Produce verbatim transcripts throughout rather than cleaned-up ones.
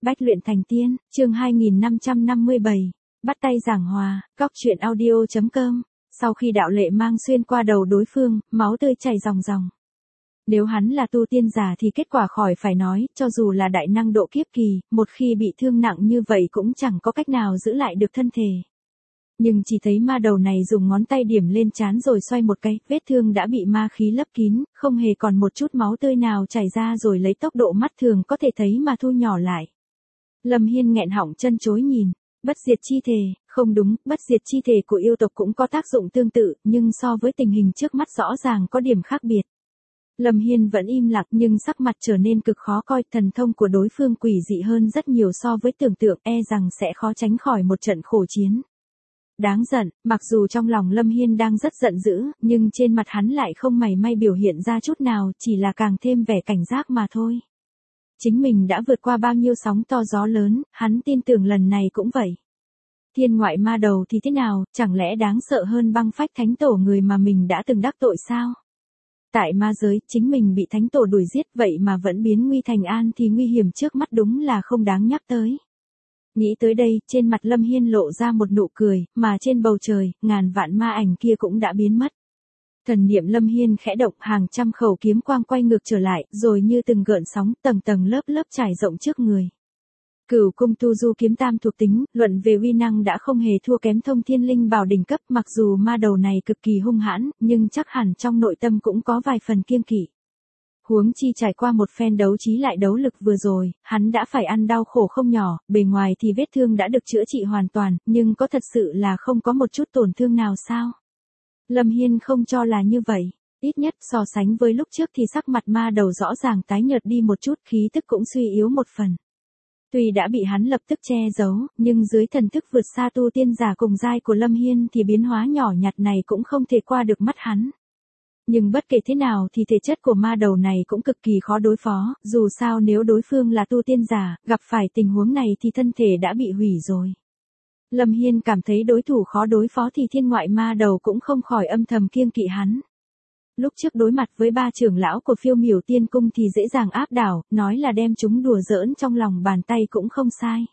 Bách luyện thành tiên, chương hai nghìn năm trăm năm mươi bảy, bắt tay giảng hòa, góc truyện audio chấm com. Sau khi đạo lệ mang xuyên qua đầu đối phương, máu tươi chảy ròng ròng. Nếu hắn là tu tiên giả thì kết quả khỏi phải nói, cho dù là đại năng độ kiếp kỳ, một khi bị thương nặng như vậy cũng chẳng có cách nào giữ lại được thân thể. Nhưng chỉ thấy ma đầu này dùng ngón tay điểm lên trán rồi xoay một cái, vết thương đã bị ma khí lấp kín, không hề còn một chút máu tươi nào chảy ra, rồi lấy tốc độ mắt thường có thể thấy mà thu nhỏ lại. Lâm Hiên nghẹn họng chân chối nhìn, bất diệt chi thể, không đúng, bất diệt chi thể của yêu tộc cũng có tác dụng tương tự, nhưng so với tình hình trước mắt rõ ràng có điểm khác biệt. Lâm Hiên vẫn im lặng nhưng sắc mặt trở nên cực khó coi, thần thông của đối phương quỷ dị hơn rất nhiều so với tưởng tượng, e rằng sẽ khó tránh khỏi một trận khổ chiến. Đáng giận, mặc dù trong lòng Lâm Hiên đang rất giận dữ, nhưng trên mặt hắn lại không mảy may biểu hiện ra chút nào, chỉ là càng thêm vẻ cảnh giác mà thôi. Chính mình đã vượt qua bao nhiêu sóng to gió lớn, hắn tin tưởng lần này cũng vậy. Thiên ngoại ma đầu thì thế nào, chẳng lẽ đáng sợ hơn băng phách thánh tổ người mà mình đã từng đắc tội sao? Tại ma giới, chính mình bị thánh tổ đuổi giết vậy mà vẫn biến nguy thành an thì nguy hiểm trước mắt đúng là không đáng nhắc tới. Nghĩ tới đây, trên mặt Lâm Hiên lộ ra một nụ cười, mà trên bầu trời, ngàn vạn ma ảnh kia cũng đã biến mất. Thần niệm Lâm Hiên khẽ động, hàng trăm khẩu kiếm quang quay ngược trở lại, rồi như từng gợn sóng, tầng tầng lớp lớp trải rộng trước người. Cửu cung tu du kiếm tam thuộc tính, luận về uy năng đã không hề thua kém thông thiên linh bảo đỉnh cấp, mặc dù ma đầu này cực kỳ hung hãn, nhưng chắc hẳn trong nội tâm cũng có vài phần kiêng kỵ. Huống chi trải qua một phen đấu trí lại đấu lực vừa rồi, hắn đã phải ăn đau khổ không nhỏ, bề ngoài thì vết thương đã được chữa trị hoàn toàn, nhưng có thật sự là không có một chút tổn thương nào sao? Lâm Hiên không cho là như vậy, ít nhất so sánh với lúc trước thì sắc mặt ma đầu rõ ràng tái nhợt đi một chút, khí tức cũng suy yếu một phần. Tuy đã bị hắn lập tức che giấu, nhưng dưới thần thức vượt xa tu tiên giả cùng giai của Lâm Hiên thì biến hóa nhỏ nhặt này cũng không thể qua được mắt hắn. Nhưng bất kể thế nào thì thể chất của ma đầu này cũng cực kỳ khó đối phó, dù sao nếu đối phương là tu tiên giả, gặp phải tình huống này thì thân thể đã bị hủy rồi. Lâm Hiên cảm thấy đối thủ khó đối phó thì thiên ngoại ma đầu cũng không khỏi âm thầm kiêng kỵ hắn. Lúc trước đối mặt với ba trưởng lão của Phiêu Miểu Tiên Cung thì dễ dàng áp đảo, nói là đem chúng đùa giỡn trong lòng bàn tay cũng không sai.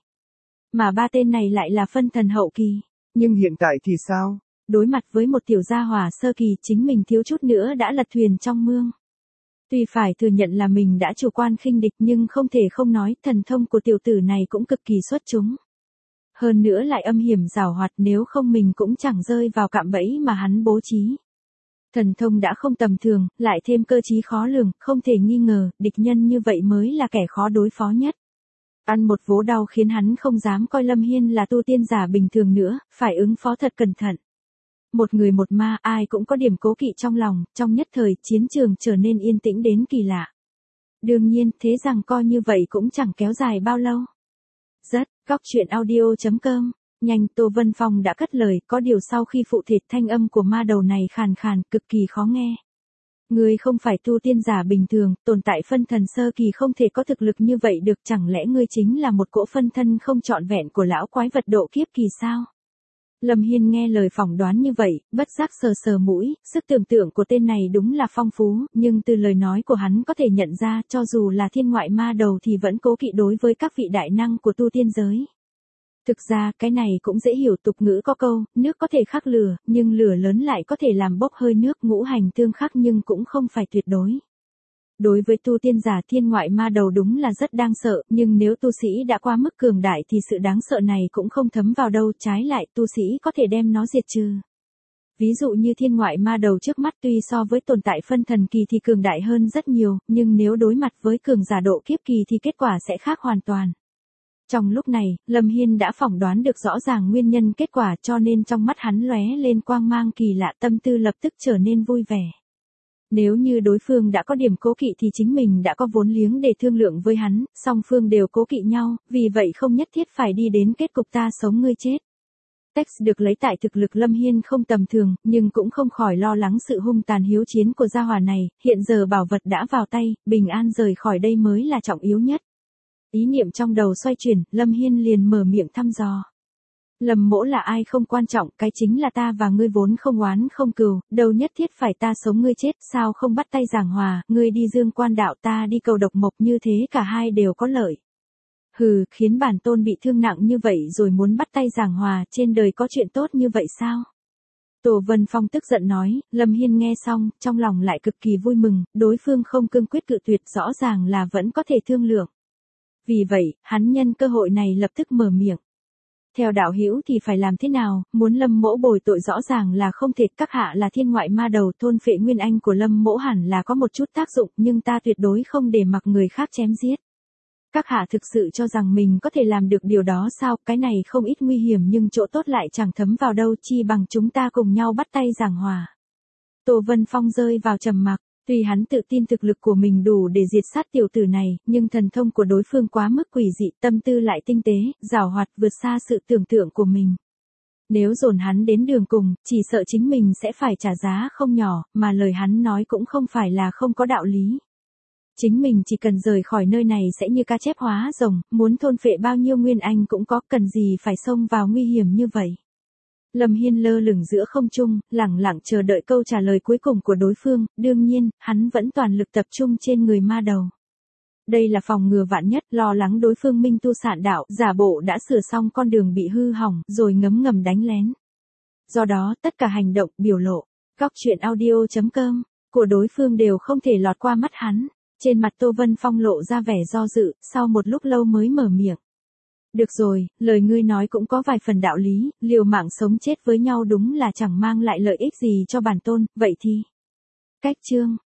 Mà ba tên này lại là phân thần hậu kỳ. Nhưng hiện tại thì sao? Đối mặt với một tiểu gia hỏa sơ kỳ, chính mình thiếu chút nữa đã lật thuyền trong mương. Tuy phải thừa nhận là mình đã chủ quan khinh địch nhưng không thể không nói thần thông của tiểu tử này cũng cực kỳ xuất chúng. Hơn nữa lại âm hiểm giảo hoạt, nếu không mình cũng chẳng rơi vào cạm bẫy mà hắn bố trí. Thần thông đã không tầm thường, lại thêm cơ trí khó lường, không thể nghi ngờ, địch nhân như vậy mới là kẻ khó đối phó nhất. Ăn một vố đau khiến hắn không dám coi Lâm Hiên là tu tiên giả bình thường nữa, phải ứng phó thật cẩn thận. Một người một ma, ai cũng có điểm cố kỵ trong lòng, trong nhất thời chiến trường trở nên yên tĩnh đến kỳ lạ. Đương nhiên, thế rằng coi như vậy cũng chẳng kéo dài bao lâu. Rất, góc truyện audio chấm com. Nhanh, Tô Vân Phong đã cất lời, có điều sau khi phụ thịt thanh âm của ma đầu này khàn khàn, cực kỳ khó nghe. Ngươi không phải tu tiên giả bình thường, tồn tại phân thần sơ kỳ không thể có thực lực như vậy được, chẳng lẽ ngươi chính là một cỗ phân thân không trọn vẹn của lão quái vật độ kiếp kỳ sao? Lâm Hiên nghe lời phỏng đoán như vậy, bất giác sờ sờ mũi, sức tưởng tượng của tên này đúng là phong phú, nhưng từ lời nói của hắn có thể nhận ra cho dù là thiên ngoại ma đầu thì vẫn cố kỵ đối với các vị đại năng của tu tiên giới. Thực ra cái này cũng dễ hiểu, tục ngữ có câu, nước có thể khắc lửa, nhưng lửa lớn lại có thể làm bốc hơi nước, ngũ hành tương khắc nhưng cũng không phải tuyệt đối. Đối với tu tiên giả thiên ngoại ma đầu đúng là rất đáng sợ, nhưng nếu tu sĩ đã qua mức cường đại thì sự đáng sợ này cũng không thấm vào đâu, trái lại tu sĩ có thể đem nó diệt trừ. Ví dụ như thiên ngoại ma đầu trước mắt tuy so với tồn tại phân thần kỳ thì cường đại hơn rất nhiều, nhưng nếu đối mặt với cường giả độ kiếp kỳ thì kết quả sẽ khác hoàn toàn. Trong lúc này, Lâm Hiên đã phỏng đoán được rõ ràng nguyên nhân kết quả, cho nên trong mắt hắn lóe lên quang mang kỳ lạ, tâm tư lập tức trở nên vui vẻ. Nếu như đối phương đã có điểm cố kỵ thì chính mình đã có vốn liếng để thương lượng với hắn, song phương đều cố kỵ nhau, vì vậy không nhất thiết phải đi đến kết cục ta sống ngươi chết. Text được lấy tại thực lực Lâm Hiên không tầm thường, nhưng cũng không khỏi lo lắng sự hung tàn hiếu chiến của gia hỏa này, hiện giờ bảo vật đã vào tay, bình an rời khỏi đây mới là trọng yếu nhất. Ý niệm trong đầu xoay chuyển, Lâm Hiên liền mở miệng thăm dò. Lâm mỗ là ai không quan trọng, cái chính là ta và ngươi vốn không oán không cừu, đâu nhất thiết phải ta sống ngươi chết, sao không bắt tay giảng hòa, ngươi đi dương quan đạo ta đi cầu độc mộc, như thế cả hai đều có lợi. Hừ, khiến bản tôn bị thương nặng như vậy rồi muốn bắt tay giảng hòa, trên đời có chuyện tốt như vậy sao? Tô Vân Phong tức giận nói, Lâm Hiên nghe xong, trong lòng lại cực kỳ vui mừng, đối phương không cương quyết cự tuyệt rõ ràng là vẫn có thể thương lượng. Vì vậy, hắn nhân cơ hội này lập tức mở miệng. Theo đạo hữu thì phải làm thế nào, muốn Lâm mỗ bồi tội rõ ràng là không thể, các hạ là thiên ngoại ma đầu, thôn phệ nguyên anh của Lâm mỗ hẳn là có một chút tác dụng, nhưng ta tuyệt đối không để mặc người khác chém giết. Các hạ thực sự cho rằng mình có thể làm được điều đó sao, cái này không ít nguy hiểm nhưng chỗ tốt lại chẳng thấm vào đâu, chi bằng chúng ta cùng nhau bắt tay giảng hòa. Tô Vân Phong rơi vào trầm mặc, tuy hắn tự tin thực lực của mình đủ để diệt sát tiểu tử này, nhưng thần thông của đối phương quá mức quỷ dị, tâm tư lại tinh tế, giảo hoạt vượt xa sự tưởng tượng của mình. Nếu dồn hắn đến đường cùng, chỉ sợ chính mình sẽ phải trả giá không nhỏ, mà lời hắn nói cũng không phải là không có đạo lý. Chính mình chỉ cần rời khỏi nơi này sẽ như cá chép hóa rồng, muốn thôn phệ bao nhiêu nguyên anh cũng có, cần gì phải xông vào nguy hiểm như vậy. Lâm Hiên lơ lửng giữa không trung, lẳng lặng chờ đợi câu trả lời cuối cùng của đối phương, đương nhiên, hắn vẫn toàn lực tập trung trên người ma đầu. Đây là phòng ngừa vạn nhất, lo lắng đối phương minh tu sạn đạo, giả bộ đã sửa xong con đường bị hư hỏng, rồi ngấm ngầm đánh lén. Do đó, tất cả hành động, biểu lộ, góc truyện audio chấm com của đối phương đều không thể lọt qua mắt hắn. Trên mặt Tô Vân Phong lộ ra vẻ do dự, sau một lúc lâu mới mở miệng. Được rồi, lời ngươi nói cũng có vài phần đạo lý, liều mạng sống chết với nhau đúng là chẳng mang lại lợi ích gì cho bản tôn, vậy thì. Cách chương.